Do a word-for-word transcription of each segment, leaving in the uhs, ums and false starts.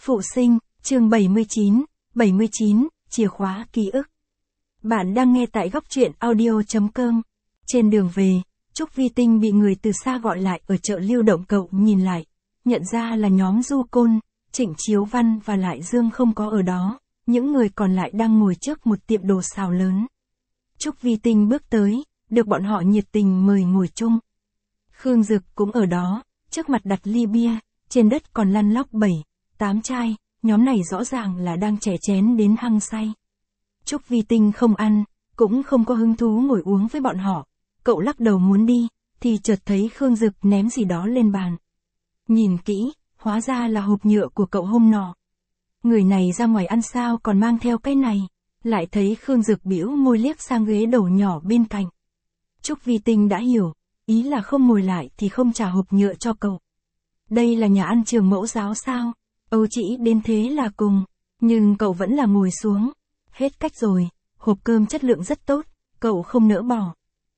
Phụ sinh, chương bảy mươi chín, bảy mươi chín, chìa khóa ký ức. Bạn đang nghe tại góc truyện audio.com. Trên đường về, Trúc Vi Tinh bị người từ xa gọi lại ở chợ lưu động. Cậu nhìn lại, nhận ra là nhóm Du Côn, Trịnh Chiếu Văn và Lại Dương không có ở đó, những người còn lại đang ngồi trước một tiệm đồ xào lớn. Trúc Vi Tinh bước tới, được bọn họ nhiệt tình mời ngồi chung. Khương Dực cũng ở đó, trước mặt đặt ly bia, trên đất còn lăn lóc bảy, tám chai, nhóm này rõ ràng là đang chè chén đến hăng say. Trúc Vi Tinh không ăn, cũng không có hứng thú ngồi uống với bọn họ. Cậu lắc đầu muốn đi, thì chợt thấy Khương Dực ném gì đó lên bàn. Nhìn kỹ, hóa ra là hộp nhựa của cậu hôm nọ. Người này ra ngoài ăn sao còn mang theo cái này, lại thấy Khương Dực bĩu môi liếc sang ghế đầu nhỏ bên cạnh. Trúc Vi Tinh đã hiểu, ý là không ngồi lại thì không trả hộp nhựa cho cậu. Đây là nhà ăn trường mẫu giáo sao? Âu chỉ đến thế là cùng, nhưng cậu vẫn là ngồi xuống. Hết cách rồi, hộp cơm chất lượng rất tốt, cậu không nỡ bỏ.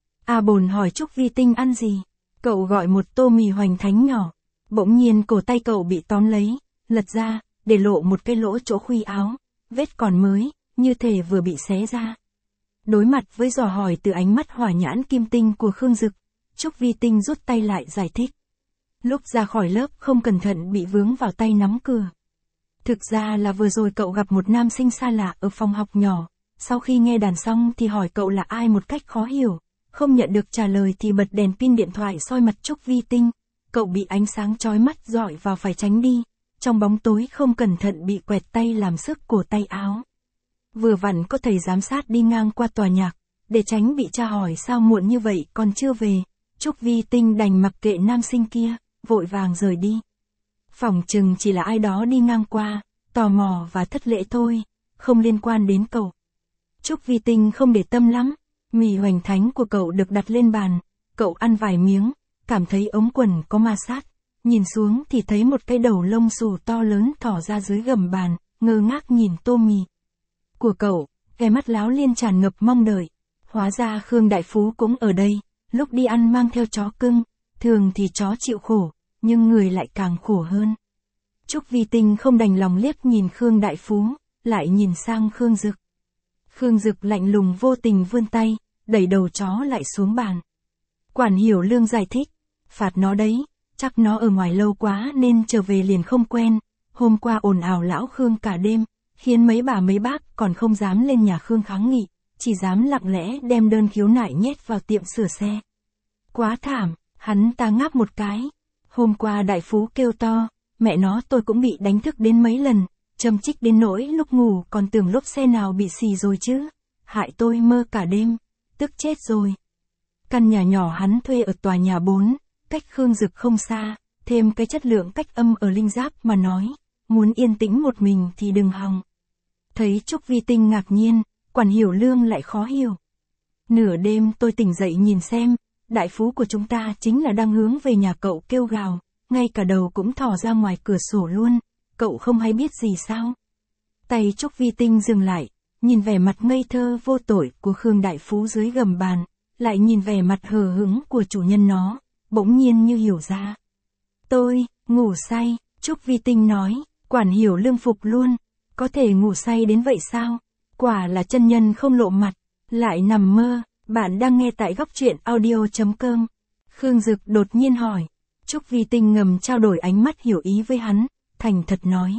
A Bồn hỏi Trúc Vi Tinh ăn gì? Cậu gọi một tô mì hoành thánh nhỏ. Bỗng nhiên cổ tay cậu bị tóm lấy, lật ra, để lộ một cái lỗ chỗ khuy áo, vết còn mới, như thể vừa bị xé ra. Đối mặt với dò hỏi từ ánh mắt hỏa nhãn kim tinh của Khương Dực, Trúc Vi Tinh rút tay lại giải thích. Lúc ra khỏi lớp không cẩn thận bị vướng vào tay nắm cửa. Thực ra là vừa rồi cậu gặp một nam sinh xa lạ ở phòng học nhỏ, sau khi nghe đàn xong thì hỏi cậu là ai một cách khó hiểu, không nhận được trả lời thì bật đèn pin điện thoại soi mặt Trúc Vi Tinh, cậu bị ánh sáng chói mắt dọi vào phải tránh đi, trong bóng tối không cẩn thận bị quẹt tay làm sức cổ tay áo. Vừa vặn có thầy giám sát đi ngang qua tòa nhạc, để tránh bị tra hỏi sao muộn như vậy còn chưa về, Trúc Vi Tinh đành mặc kệ nam sinh kia, vội vàng rời đi. Phỏng chừng chỉ là ai đó đi ngang qua, tò mò và thất lễ thôi, không liên quan đến cậu. Trúc Vi Tinh không để tâm lắm, mì hoành thánh của cậu được đặt lên bàn, cậu ăn vài miếng, cảm thấy ống quần có ma sát, nhìn xuống thì thấy một cái đầu lông xù to lớn thỏ ra dưới gầm bàn, ngơ ngác nhìn tô mì của cậu, cái mắt láo liên tràn ngập mong đợi. Hóa ra Khương Đại Phú cũng ở đây, lúc đi ăn mang theo chó cưng, thường thì chó chịu khổ, nhưng người lại càng khổ hơn. Trúc Vi Tinh không đành lòng liếc nhìn Khương Đại Phú, lại nhìn sang Khương Dực. Khương Dực lạnh lùng vô tình vươn tay, đẩy đầu chó lại xuống bàn. Quản Hiểu Lương giải thích, phạt nó đấy, chắc nó ở ngoài lâu quá nên trở về liền không quen, hôm qua ồn ào lão Khương cả đêm, khiến mấy bà mấy bác còn không dám lên nhà Khương kháng nghị, chỉ dám lặng lẽ đem đơn khiếu nại nhét vào tiệm sửa xe. Quá thảm, hắn ta ngáp một cái. Hôm qua Đại Phú kêu to, mẹ nó tôi cũng bị đánh thức đến mấy lần, châm chích đến nỗi lúc ngủ còn tưởng lốp xe nào bị xì rồi chứ, hại tôi mơ cả đêm, tức chết rồi. Căn nhà nhỏ hắn thuê ở tòa nhà bốn, cách Khương Dực không xa, thêm cái chất lượng cách âm ở Linh Giáp mà nói, muốn yên tĩnh một mình thì đừng hòng. Thấy Trúc Vi Tinh ngạc nhiên, Quản Hiểu Lương lại khó hiểu. Nửa đêm tôi tỉnh dậy nhìn xem, Đại Phú của chúng ta chính là đang hướng về nhà cậu kêu gào, ngay cả đầu cũng thò ra ngoài cửa sổ luôn, cậu không hay biết gì sao? Tay Trúc Vi Tinh dừng lại, nhìn vẻ mặt ngây thơ vô tội của Khương Đại Phú dưới gầm bàn, lại nhìn vẻ mặt hờ hững của chủ nhân nó, bỗng nhiên như hiểu ra. Tôi, ngủ say, Trúc Vi Tinh nói, Quản Hiểu Lương phục luôn, có thể ngủ say đến vậy sao? Quả là chân nhân không lộ mặt, lại nằm mơ. Bạn đang nghe tại góc truyện audio.com. Khương Dực đột nhiên hỏi. Trúc Vi Tinh ngầm trao đổi ánh mắt hiểu ý với hắn, thành thật nói.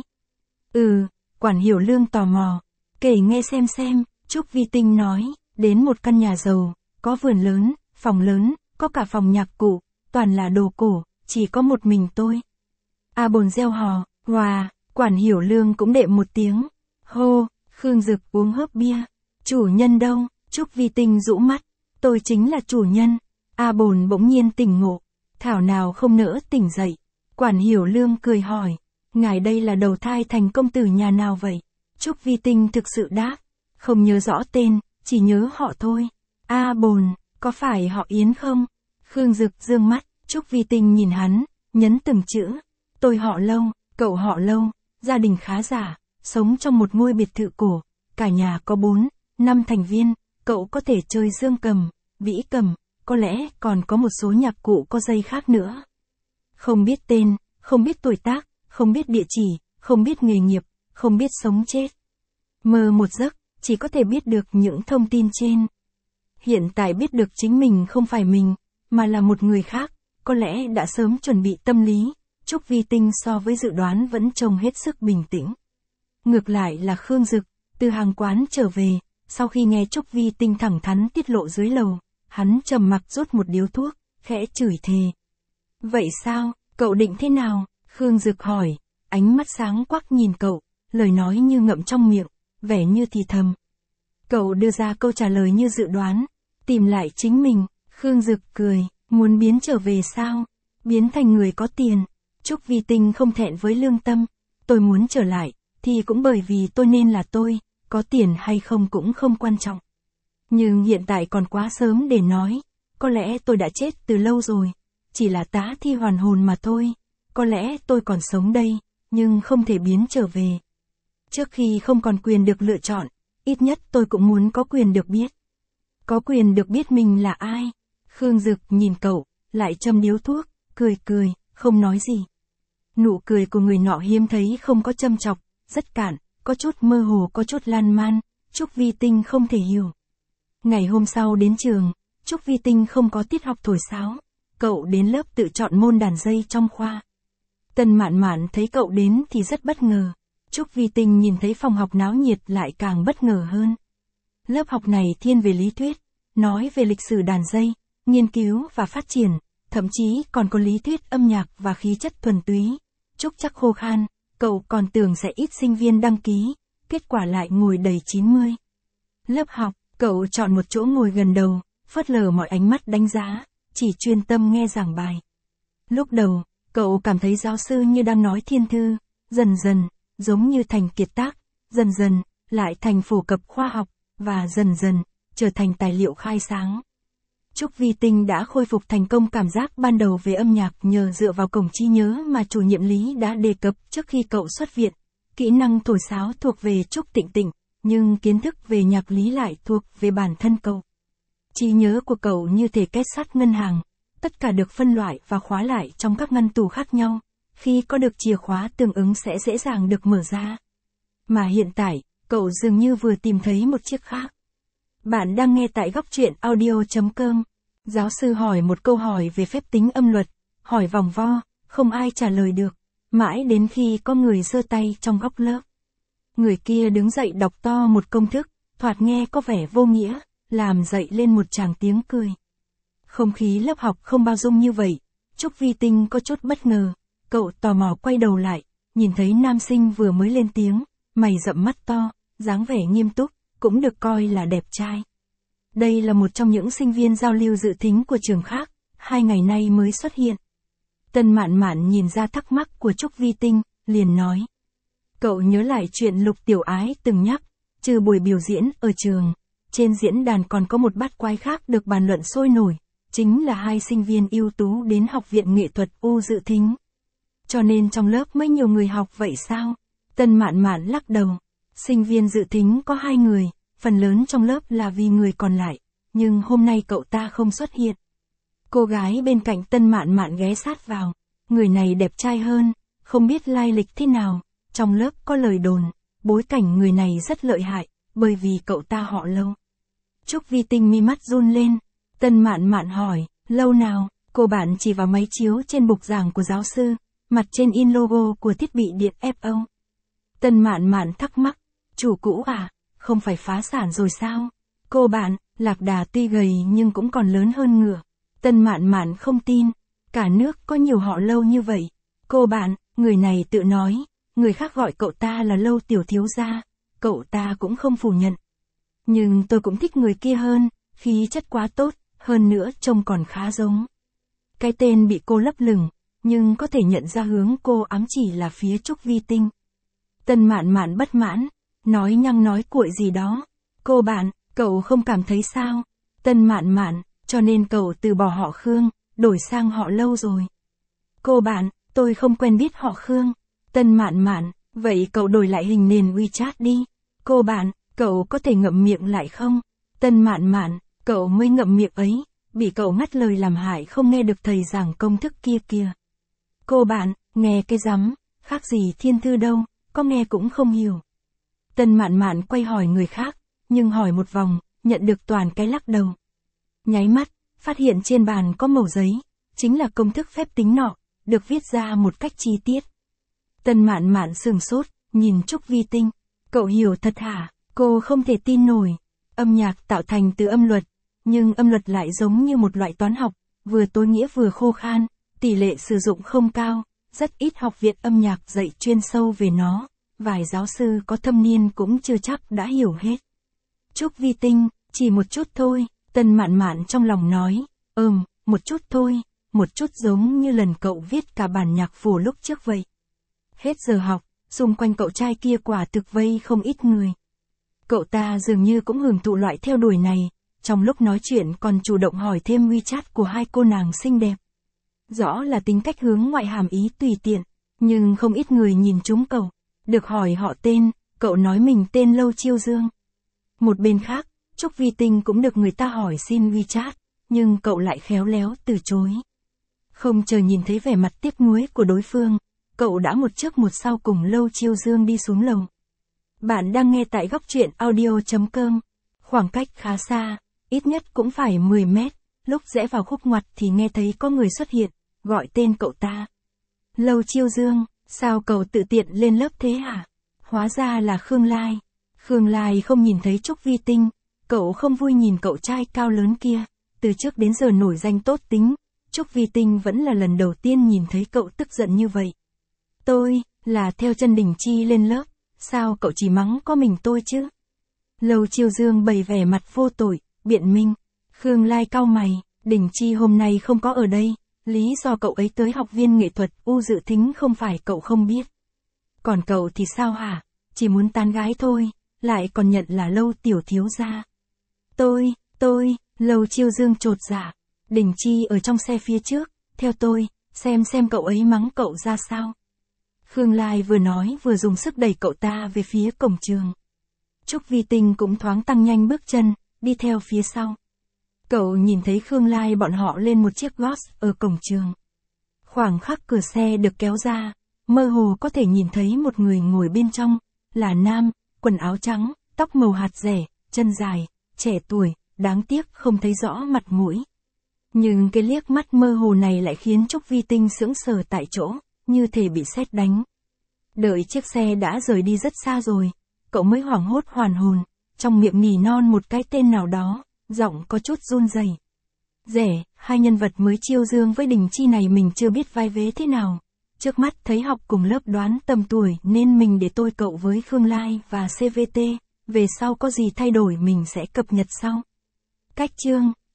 Ừ, Quản Hiểu Lương tò mò. Kể nghe xem xem, Trúc Vi Tinh nói, đến một căn nhà giàu, có vườn lớn, phòng lớn, có cả phòng nhạc cụ, toàn là đồ cổ, chỉ có một mình tôi. A Bồn reo hò, wow, Quản Hiểu Lương cũng đệm một tiếng. Hô, Khương Dực uống hớp bia. Chủ nhân đâu? Trúc Vi Tinh rũ mắt, tôi chính là chủ nhân. A Bồn bỗng nhiên tỉnh ngộ, thảo nào không nỡ tỉnh dậy. Quản Hiểu Lương cười hỏi, ngài đây là đầu thai thành công tử nhà nào vậy? Trúc Vi Tinh thực sự đáp, không nhớ rõ tên, chỉ nhớ họ thôi. A Bồn, có phải họ Yến không? Khương Dực dương mắt, Trúc Vi Tinh nhìn hắn, nhấn từng chữ. Tôi họ Lâu, cậu họ Lâu, gia đình khá giả, sống trong một ngôi biệt thự cổ, cả nhà có bốn, năm thành viên. Cậu có thể chơi dương cầm, vĩ cầm, có lẽ còn có một số nhạc cụ có dây khác nữa. Không biết tên, không biết tuổi tác, không biết địa chỉ, không biết nghề nghiệp, không biết sống chết. Mơ một giấc, chỉ có thể biết được những thông tin trên. Hiện tại biết được chính mình không phải mình, mà là một người khác, có lẽ đã sớm chuẩn bị tâm lý. Trúc Vi Tinh so với dự đoán vẫn trông hết sức bình tĩnh. Ngược lại là Khương Dực, từ hàng quán trở về, sau khi nghe Trúc Vi Tinh thẳng thắn tiết lộ dưới lầu, hắn trầm mặc rút một điếu thuốc, khẽ chửi thề. Vậy sao, cậu định thế nào? Khương Dực hỏi, ánh mắt sáng quắc nhìn cậu, lời nói như ngậm trong miệng, vẻ như thì thầm. Cậu đưa ra câu trả lời như dự đoán, tìm lại chính mình. Khương Dực cười, muốn biến trở về sao? Biến thành người có tiền. Trúc Vi Tinh không thẹn với lương tâm, tôi muốn trở lại, thì cũng bởi vì tôi nên là tôi, có tiền hay không cũng không quan trọng. Nhưng hiện tại còn quá sớm để nói, có lẽ tôi đã chết từ lâu rồi, chỉ là tá thi hoàn hồn mà thôi, có lẽ tôi còn sống đây, nhưng không thể biến trở về. Trước khi không còn quyền được lựa chọn, ít nhất tôi cũng muốn có quyền được biết. Có quyền được biết mình là ai. Khương Dực nhìn cậu, lại châm điếu thuốc, cười cười, không nói gì. Nụ cười của người nọ hiếm thấy không có châm chọc, rất cạn, có chút mơ hồ có chút lan man, Trúc Vi Tinh không thể hiểu. Ngày hôm sau đến trường, Trúc Vi Tinh không có tiết học thổi sáo, cậu đến lớp tự chọn môn đàn dây trong khoa. Tân Mạn Mạn thấy cậu đến thì rất bất ngờ, Trúc Vi Tinh nhìn thấy phòng học náo nhiệt lại càng bất ngờ hơn. Lớp học này thiên về lý thuyết, nói về lịch sử đàn dây, nghiên cứu và phát triển, thậm chí còn có lý thuyết âm nhạc và khí chất thuần túy. Trúc chắc khô khan, cậu còn tưởng sẽ ít sinh viên đăng ký, kết quả lại ngồi đầy chín mươi. Lớp học, cậu chọn một chỗ ngồi gần đầu, phớt lờ mọi ánh mắt đánh giá, chỉ chuyên tâm nghe giảng bài. Lúc đầu, cậu cảm thấy giáo sư như đang nói thiên thư, dần dần, giống như thành kiệt tác, dần dần, lại thành phổ cập khoa học, và dần dần, trở thành tài liệu khai sáng. Trúc Vi Tinh đã khôi phục thành công cảm giác ban đầu về âm nhạc nhờ dựa vào cổng trí nhớ mà chủ nhiệm Lý đã đề cập trước khi cậu xuất viện. Kỹ năng thổi sáo thuộc về Trúc Tịnh Tịnh, nhưng kiến thức về nhạc lý lại thuộc về bản thân cậu. Trí nhớ của cậu như thể két sắt ngân hàng, tất cả được phân loại và khóa lại trong các ngăn tủ khác nhau, khi có được chìa khóa tương ứng sẽ dễ dàng được mở ra. Mà hiện tại, cậu dường như vừa tìm thấy một chiếc khác. Bạn đang nghe tại góc truyện audio chấm com. Giáo sư hỏi một câu hỏi về phép tính âm luật, hỏi vòng vo, không ai trả lời được, mãi đến khi có người giơ tay trong góc lớp. Người kia đứng dậy đọc to một công thức, thoạt nghe có vẻ vô nghĩa, làm dậy lên một tràng tiếng cười. Không khí lớp học không bao dung như vậy, Trúc Vi Tinh có chút bất ngờ, cậu tò mò quay đầu lại, nhìn thấy nam sinh vừa mới lên tiếng, mày rậm mắt to, dáng vẻ nghiêm túc, cũng được coi là đẹp trai. Đây là một trong những sinh viên giao lưu dự thính của trường khác, hai ngày nay mới xuất hiện. Tân Mạn Mạn nhìn ra thắc mắc của Trúc Vi Tinh, liền nói. Cậu nhớ lại chuyện Lục Tiểu Ái từng nhắc, trừ buổi biểu diễn ở trường, trên diễn đàn còn có một bát quái khác được bàn luận sôi nổi, chính là hai sinh viên ưu tú đến Học viện Nghệ thuật U dự thính. Cho nên trong lớp mới nhiều người học vậy sao? Tân Mạn Mạn lắc đầu. Sinh viên dự thính có hai người, phần lớn trong lớp là vì người còn lại, nhưng hôm nay cậu ta không xuất hiện. Cô gái bên cạnh Tân Mạn Mạn ghé sát vào, người này đẹp trai hơn, không biết lai lịch thế nào, trong lớp có lời đồn, bối cảnh người này rất lợi hại, bởi vì cậu ta họ Lâu. Trúc Vi Tinh mi mắt run lên, Tân Mạn Mạn hỏi, Lâu nào? Cô bạn chỉ vào máy chiếu trên bục giảng của giáo sư, mặt trên in logo của thiết bị điện ép o. Tân Mạn Mạn thắc mắc, chủ cũ à, không phải phá sản rồi sao? Cô bạn, lạc đà tuy gầy nhưng cũng còn lớn hơn ngựa. Tân Mạn Mạn không tin, cả nước có nhiều họ Lâu như vậy. Cô bạn, người này tự nói, người khác gọi cậu ta là Lâu tiểu thiếu gia, cậu ta cũng không phủ nhận. Nhưng tôi cũng thích người kia hơn, khí chất quá tốt, hơn nữa trông còn khá giống. Cái tên bị cô lấp lửng, nhưng có thể nhận ra hướng cô ám chỉ là phía Trúc Vi Tinh. Tân Mạn Mạn bất mãn, nói nhăng nói cuội gì đó. Cô bạn, cậu không cảm thấy sao? Tân Mạn Mạn, cho nên cậu từ bỏ họ Khương, đổi sang họ Lâu rồi. Cô bạn, tôi không quen biết họ Khương. Tân Mạn Mạn, vậy cậu đổi lại hình nền WeChat đi. Cô bạn, cậu có thể ngậm miệng lại không? Tân Mạn Mạn, cậu mới ngậm miệng ấy, bị cậu ngắt lời làm hại không nghe được thầy giảng công thức kia kìa. Cô bạn, nghe cái rắm, khác gì thiên thư đâu, có nghe cũng không hiểu. Tần Mạn Mạn quay hỏi người khác, nhưng hỏi một vòng, nhận được toàn cái lắc đầu. Nháy mắt, phát hiện trên bàn có mẩu giấy, chính là công thức phép tính nọ, được viết ra một cách chi tiết. Tần Mạn Mạn sừng sốt, nhìn Trúc Vi Tinh. Cậu hiểu thật hả? Cô không thể tin nổi. Âm nhạc tạo thành từ âm luật, nhưng âm luật lại giống như một loại toán học, vừa tối nghĩa vừa khô khan, tỷ lệ sử dụng không cao, rất ít học viện âm nhạc dạy chuyên sâu về nó, vài giáo sư có thâm niên cũng chưa chắc đã hiểu hết. Trúc Vi Tinh, chỉ một chút thôi, Tần Mạn Mạn trong lòng nói, ừm, một chút thôi, một chút giống như lần cậu viết cả bản nhạc phổ lúc trước vậy. Hết giờ học, xung quanh cậu trai kia quả thực vây không ít người. Cậu ta dường như cũng hưởng thụ loại theo đuổi này, trong lúc nói chuyện còn chủ động hỏi thêm WeChat của hai cô nàng xinh đẹp. Rõ là tính cách hướng ngoại hàm ý tùy tiện, nhưng không ít người nhìn trúng cậu. Được hỏi họ tên, cậu nói mình tên Lâu Chiêu Dương. Một bên khác, Trúc Vi Tinh cũng được người ta hỏi xin WeChat, nhưng cậu lại khéo léo từ chối. Không chờ nhìn thấy vẻ mặt tiếc nuối của đối phương, cậu đã một trước một sau cùng Lâu Chiêu Dương đi xuống lầu. Bạn đang nghe tại góc truyện audio.com. Khoảng cách khá xa, ít nhất cũng phải mười mét, lúc rẽ vào khúc ngoặt thì nghe thấy có người xuất hiện, gọi tên cậu ta. Lâu Chiêu Dương, sao cậu tự tiện lên lớp thế hả? Hóa ra là Khương Lai. Khương Lai không nhìn thấy Trúc Vi Tinh, cậu không vui nhìn cậu trai cao lớn kia, từ trước đến giờ nổi danh tốt tính, Trúc Vi Tinh vẫn là lần đầu tiên nhìn thấy cậu tức giận như vậy. Tôi, là theo chân Đình Chi lên lớp, sao cậu chỉ mắng có mình tôi chứ? Lâu Chiêu Dương bày vẻ mặt vô tội, biện minh. Khương Lai cau mày, Đình Chi hôm nay không có ở đây, lý do cậu ấy tới học viên nghệ thuật U dự thính không phải cậu không biết. Còn cậu thì sao hả? Chỉ muốn tán gái thôi, lại còn nhận là Lâu tiểu thiếu gia. Tôi, tôi, Lâu Chiêu Dương chột dạ. Đình Chi ở trong xe phía trước, theo tôi, xem xem cậu ấy mắng cậu ra sao. Khương Lai vừa nói vừa dùng sức đẩy cậu ta về phía cổng trường. Trúc Vi Tinh cũng thoáng tăng nhanh bước chân, đi theo phía sau. Cậu nhìn thấy Khương Lai bọn họ lên một chiếc Golf ở cổng trường. Khoảng khắc cửa xe được kéo ra, mơ hồ có thể nhìn thấy một người ngồi bên trong, là nam, quần áo trắng, tóc màu hạt rẻ, chân dài, trẻ tuổi, đáng tiếc không thấy rõ mặt mũi. Nhưng cái liếc mắt mơ hồ này lại khiến Trúc Vi Tinh sững sờ tại chỗ, như thể bị sét đánh. Đợi chiếc xe đã rời đi rất xa rồi, cậu mới hoảng hốt hoàn hồn, trong miệng nỉ non một cái tên nào đó, giọng có chút run rẩy. Rẻ, hai nhân vật mới Chiêu Dương với Đình Chi này mình chưa biết vai vế thế nào. Trước mắt thấy học cùng lớp đoán tầm tuổi nên mình để tôi cậu với Khương Lai và xê vê tê, về sau có gì thay đổi mình sẽ cập nhật sau. Cách chương